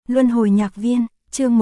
Luân hồi nhạc viên, chương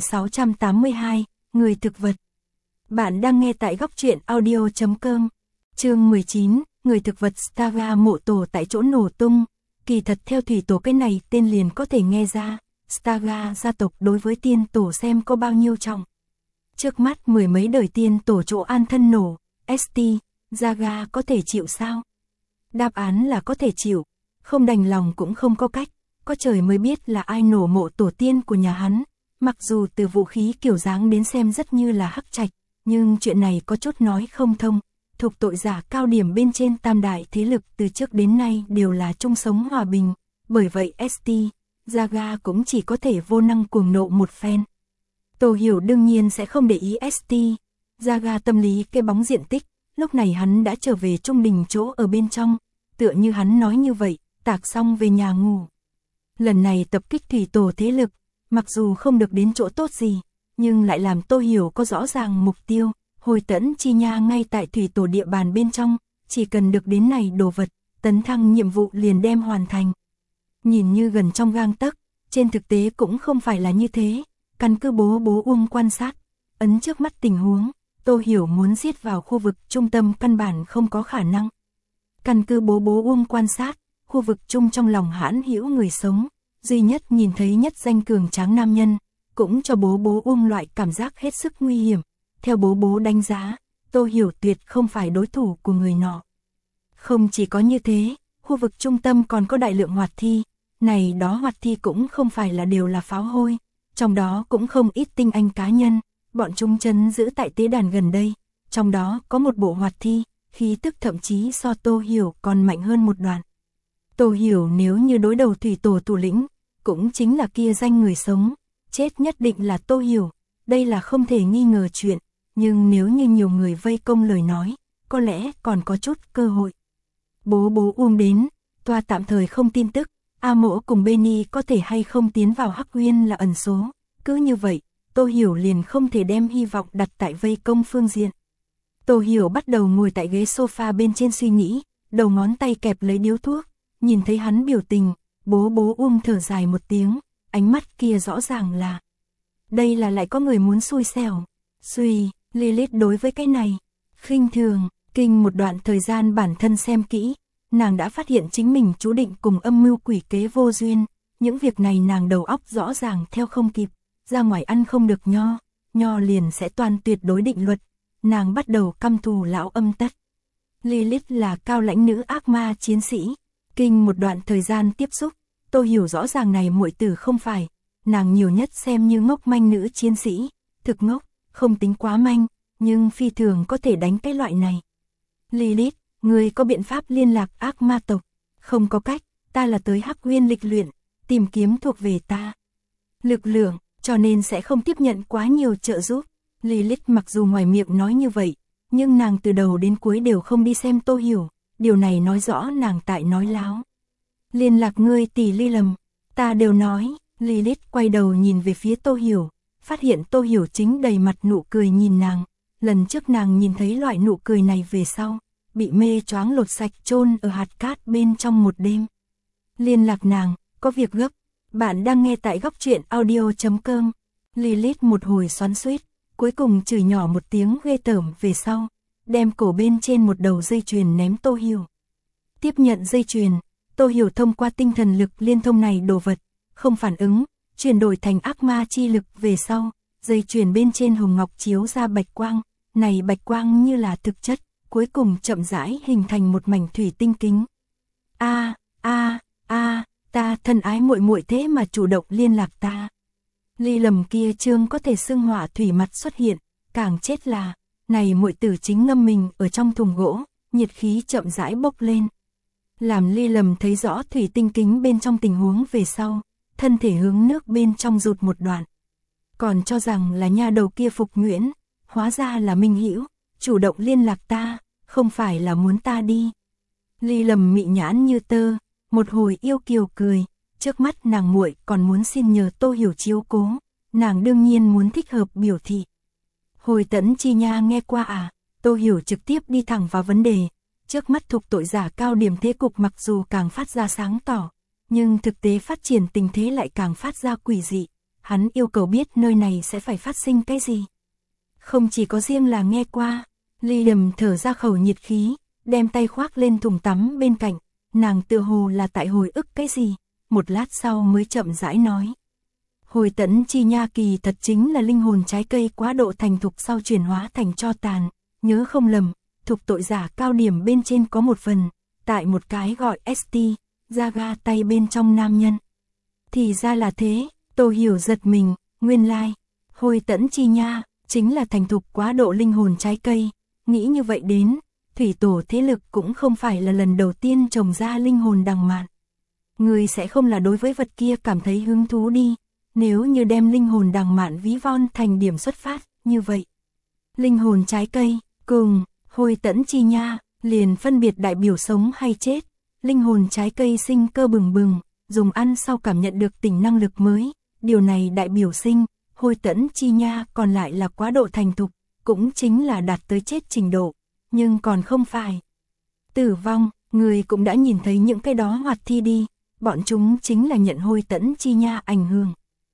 1682, người thực vật. Bạn đang nghe tại góc truyện audio.com. Chương 19, người thực vật Staga mộ tổ tại chỗ nổ tung. Kỳ thật theo thủy tổ cái này tên liền có thể nghe ra, Staga gia tộc đối với tiên tổ xem có bao nhiêu trọng. Trước mắt mười mấy đời tiên tổ chỗ an thân nổ, ST, Zaga có thể chịu sao? Đáp án là có thể chịu, không đành lòng cũng không có cách, có trời mới biết là ai nổ mộ tổ tiên của nhà hắn, mặc dù từ vũ khí kiểu dáng đến xem rất như là hắc trạch, nhưng chuyện này có chút nói không thông, thuộc tội giả cao điểm bên trên tam đại thế lực từ trước đến nay đều là chung sống hòa bình, bởi vậy ST, Zaga cũng chỉ có thể vô năng cuồng nộ một phen. Tô Hiểu đương nhiên sẽ không để ý ST, Zaga tâm lý cái bóng diện tích, lúc này hắn đã trở về trung đình chỗ ở bên trong, tựa như hắn nói như vậy, tạc xong về nhà ngủ. Lần này tập kích thủy tổ thế lực, mặc dù không được đến chỗ tốt gì, nhưng lại làm Tô Hiểu có rõ ràng mục tiêu, hồi tẫn chi nha ngay tại thủy tổ địa bàn bên trong, chỉ cần được đến này đồ vật, tấn thăng nhiệm vụ liền đem hoàn thành. Nhìn như gần trong gang tấc, trên thực tế cũng không phải là như thế, căn cứ bố Uông quan sát, ấn trước mắt tình huống, Tô Hiểu muốn giết vào khu vực trung tâm căn bản không có khả năng. Căn cứ bố Uông quan sát, khu vực trung trong lòng hãn hữu người sống, duy nhất nhìn thấy nhất danh cường tráng nam nhân, cũng cho bố Uông loại cảm giác hết sức nguy hiểm. Theo bố đánh giá, Tô Hiểu tuyệt không phải đối thủ của người nọ. Không chỉ có như thế, khu vực trung tâm còn có đại lượng hoạt thi, này đó hoạt thi cũng không phải là đều là pháo hôi, trong đó cũng không ít tinh anh cá nhân, bọn chúng trấn giữ tại tế đàn gần đây, trong đó có một bộ hoạt thi, khí tức thậm chí so Tô Hiểu còn mạnh hơn một đoạn. Tô Hiểu nếu như đối đầu thủy tổ thủ lĩnh, cũng chính là kia danh người sống, chết nhất định là Tô Hiểu, đây là không thể nghi ngờ chuyện, nhưng nếu như nhiều người vây công lời nói, có lẽ còn có chút cơ hội. Bố đến, toa tạm thời không tin tức, A Mỗ cùng Benny có thể hay không tiến vào Hắc Uyên là ẩn số, cứ như vậy, Tô Hiểu liền không thể đem hy vọng đặt tại vây công phương diện. Tô Hiểu bắt đầu ngồi tại ghế sofa bên trên suy nghĩ, đầu ngón tay kẹp lấy điếu thuốc, nhìn thấy hắn biểu tình, bố Uông thở dài một tiếng, ánh mắt kia rõ ràng là đây là lại có người muốn xui xẻo. Suy, Lilith đối với cái này khinh thường, kinh một đoạn thời gian bản thân xem kỹ, nàng đã phát hiện chính mình chú định cùng âm mưu quỷ kế vô duyên, những việc này nàng đầu óc rõ ràng theo không kịp, ra ngoài ăn không được nho liền sẽ toàn tuyệt đối định luật, nàng bắt đầu căm thù lão âm tất. Lilith là cao lãnh nữ ác ma chiến sĩ, kinh một đoạn thời gian tiếp xúc, Tô Hiểu rõ ràng này muội tử không phải, nàng nhiều nhất xem như ngốc manh nữ chiến sĩ, thực ngốc, không tính quá manh, nhưng phi thường có thể đánh cái loại này. Lilith, ngươi có biện pháp liên lạc ác ma tộc? Không có cách, ta là tới Hắc Uyên lịch luyện, tìm kiếm thuộc về ta lực lượng, cho nên sẽ không tiếp nhận quá nhiều trợ giúp. Lilith mặc dù ngoài miệng nói như vậy, nhưng nàng từ đầu đến cuối đều không đi xem Tô Hiểu, điều này nói rõ nàng tại nói láo. Liên lạc ngươi tỷ Ly lầm, ta đều nói. Lilith quay đầu nhìn về phía Tô Hiểu, phát hiện Tô Hiểu chính đầy mặt nụ cười nhìn nàng, lần trước nàng nhìn thấy loại nụ cười này về sau, bị mê choáng lột sạch chôn ở hạt cát bên trong một đêm. Liên lạc nàng, có việc gấp, bạn đang nghe tại góc truyện audio.com. Lilith một hồi xoắn xuýt, cuối cùng chửi nhỏ một tiếng ghê tởm về sau, đem cổ bên trên một đầu dây chuyền ném Tô Hiểu. Tiếp nhận dây chuyền, Tô Hiểu thông qua tinh thần lực liên thông này đồ vật, không phản ứng, chuyển đổi thành ác ma chi lực về sau, dây chuyền bên trên hồng ngọc chiếu ra bạch quang, này bạch quang như là thực chất, cuối cùng chậm rãi hình thành một mảnh thủy tinh kính. Ta thân ái muội thế mà chủ động liên lạc ta. Ly lầm kia trương có thể xưng hỏa thủy mặt xuất hiện, càng chết là, này muội tử chính ngâm mình ở trong thùng gỗ, nhiệt khí chậm rãi bốc lên. Làm Ly lầm thấy rõ thủy tinh kính bên trong tình huống về sau, thân thể hướng nước bên trong rụt một đoạn. Còn cho rằng là nha đầu kia Phục Nguyễn, hóa ra là Minh Hữu, chủ động liên lạc ta, không phải là muốn ta đi. Ly lầm mị nhãn như tơ, một hồi yêu kiều cười, trước mắt nàng muội còn muốn xin nhờ Tô Hiểu chiếu cố, nàng đương nhiên muốn thích hợp biểu thị. Hồi tẫn chi nha nghe qua à? Tô Hiểu trực tiếp đi thẳng vào vấn đề, trước mắt thuộc tội giả cao điểm thế cục mặc dù càng phát ra sáng tỏ, nhưng thực tế phát triển tình thế lại càng phát ra quỷ dị. Hắn yêu cầu biết nơi này sẽ phải phát sinh cái gì. Không chỉ có riêng là nghe qua, Liam thở ra khẩu nhiệt khí, đem tay khoác lên thùng tắm bên cạnh, nàng tựa hồ là tại hồi ức cái gì, một lát sau mới chậm rãi nói. Hồi tẫn chi nha kỳ thật chính là linh hồn trái cây quá độ thành thục sau chuyển hóa thành tro tàn, nhớ không lầm, thục tội giả cao điểm bên trên có một phần, tại một cái gọi ST, Jaga tay bên trong nam nhân. Thì ra là thế, Tô Hiểu giật mình, nguyên lai, hồi tẫn chi nha, chính là thành thục quá độ linh hồn trái cây, nghĩ như vậy đến, thủy tổ thế lực cũng không phải là lần đầu tiên trồng ra linh hồn đằng mạn. Người sẽ không là đối với vật kia cảm thấy hứng thú đi, nếu như đem linh hồn đằng mạn ví von thành điểm xuất phát, như vậy. Linh hồn trái cây, cùng, hồi tẫn chi nha, liền phân biệt đại biểu sống hay chết, linh hồn trái cây sinh cơ bừng bừng, dùng ăn sau cảm nhận được tỉnh năng lực mới, điều này đại biểu sinh, hồi tẫn chi nha còn lại là quá độ thành thục, cũng chính là đạt tới chết trình độ, nhưng còn không phải. Tử vong, người cũng đã nhìn thấy những cái đó hoạt thi đi, bọn chúng chính là nhận hồi tẫn chi nha ảnh hưởng.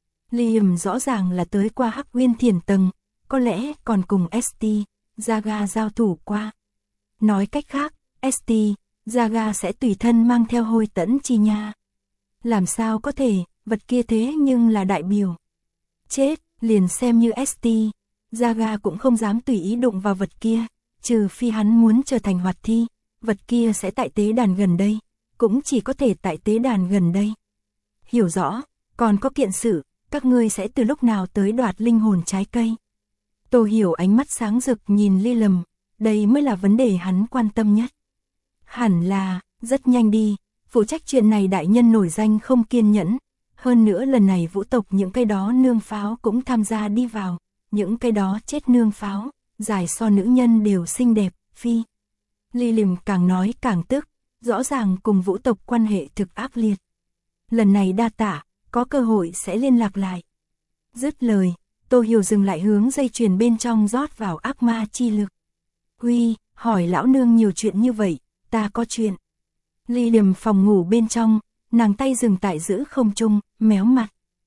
Liam rõ ràng là tới qua Hắc Nguyên Thiền tầng, có lẽ còn cùng ST, Jaga giao thủ qua. Nói cách khác, ST, Jaga sẽ tùy thân mang theo hồi tẫn chi nha. Làm sao có thể, vật kia thế nhưng là đại biểu. Chết, liền xem như ST, Jaga cũng không dám tùy ý đụng vào vật kia, trừ phi hắn muốn trở thành hoạt thi, vật kia sẽ tại tế đàn gần đây, cũng chỉ có thể tại tế đàn gần đây. Hiểu rõ, còn có kiện sự, các ngươi sẽ từ lúc nào tới đoạt linh hồn trái cây. Tô Hiểu ánh mắt sáng rực nhìn Liam, đây mới là vấn đề hắn quan tâm nhất. Hẳn là, rất nhanh đi, phụ trách chuyện này đại nhân nổi danh không kiên nhẫn, hơn nữa lần này vũ tộc những cái đó nương pháo cũng tham gia đi vào, những cái đó chết nương pháo, dài so nữ nhân đều xinh đẹp, phi. Liam càng nói càng tức, rõ ràng cùng vũ tộc quan hệ thực ác liệt. Lần này đa tạ, có cơ hội sẽ liên lạc lại. Dứt lời, Tô Hiểu dừng lại hướng dây chuyền bên trong rót vào ác ma chi lực. Huy, hỏi lão nương nhiều chuyện như vậy, ta có chuyện. Liam phòng ngủ bên trong, nàng tay dừng tại giữ không trung, méo mặt.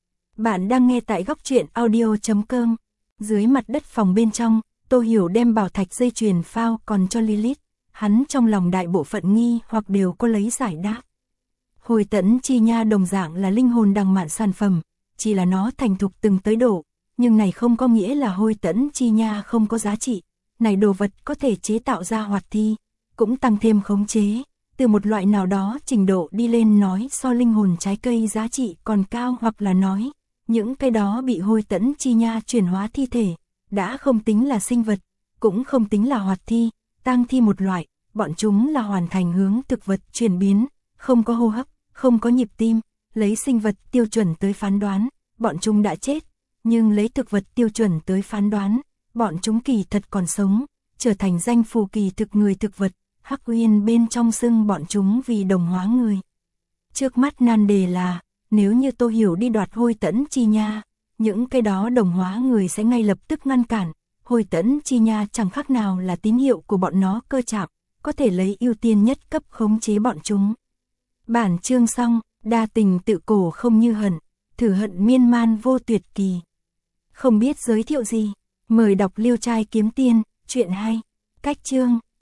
Bạn đang nghe tại góc truyện audio.com. Dưới mặt đất phòng bên trong, Tô Hiểu đem bảo thạch dây chuyền phao còn cho Lilith. Hắn trong lòng đại bộ phận nghi hoặc đều có lấy giải đáp. Hồi tẫn chi nha đồng dạng là linh hồn đằng mạn sản phẩm, chỉ là nó thành thục từng tới độ, nhưng này không có nghĩa là hồi tẫn chi nha không có giá trị. Này đồ vật có thể chế tạo ra hoạt thi, cũng tăng thêm khống chế, từ một loại nào đó trình độ đi lên nói so linh hồn trái cây giá trị còn cao, hoặc là nói, những cái đó bị hồi tẫn chi nha chuyển hóa thi thể, đã không tính là sinh vật, cũng không tính là hoạt thi, tang thi một loại, bọn chúng là hoàn thành hướng thực vật chuyển biến, không có hô hấp, không có nhịp tim, lấy sinh vật tiêu chuẩn tới phán đoán, bọn chúng đã chết, nhưng lấy thực vật tiêu chuẩn tới phán đoán, bọn chúng kỳ thật còn sống, trở thành danh phù kỳ thực người thực vật, Hắc Uyên bên trong xưng bọn chúng vì đồng hóa người. Trước mắt nan đề là, nếu như Tô Hiểu đi đoạt hồi tẫn chi nha, những cái đó đồng hóa người sẽ ngay lập tức ngăn cản, hồi tẫn chi nha chẳng khác nào là tín hiệu của bọn nó cơ chạm, có thể lấy ưu tiên nhất cấp khống chế bọn chúng. Bản chương xong, đa tình tự cổ không như hận, thử hận miên man vô tuyệt kỳ. Không biết giới thiệu gì, mời đọc Liêu Trai Kiếm Tiên, chuyện hay. Cách chương,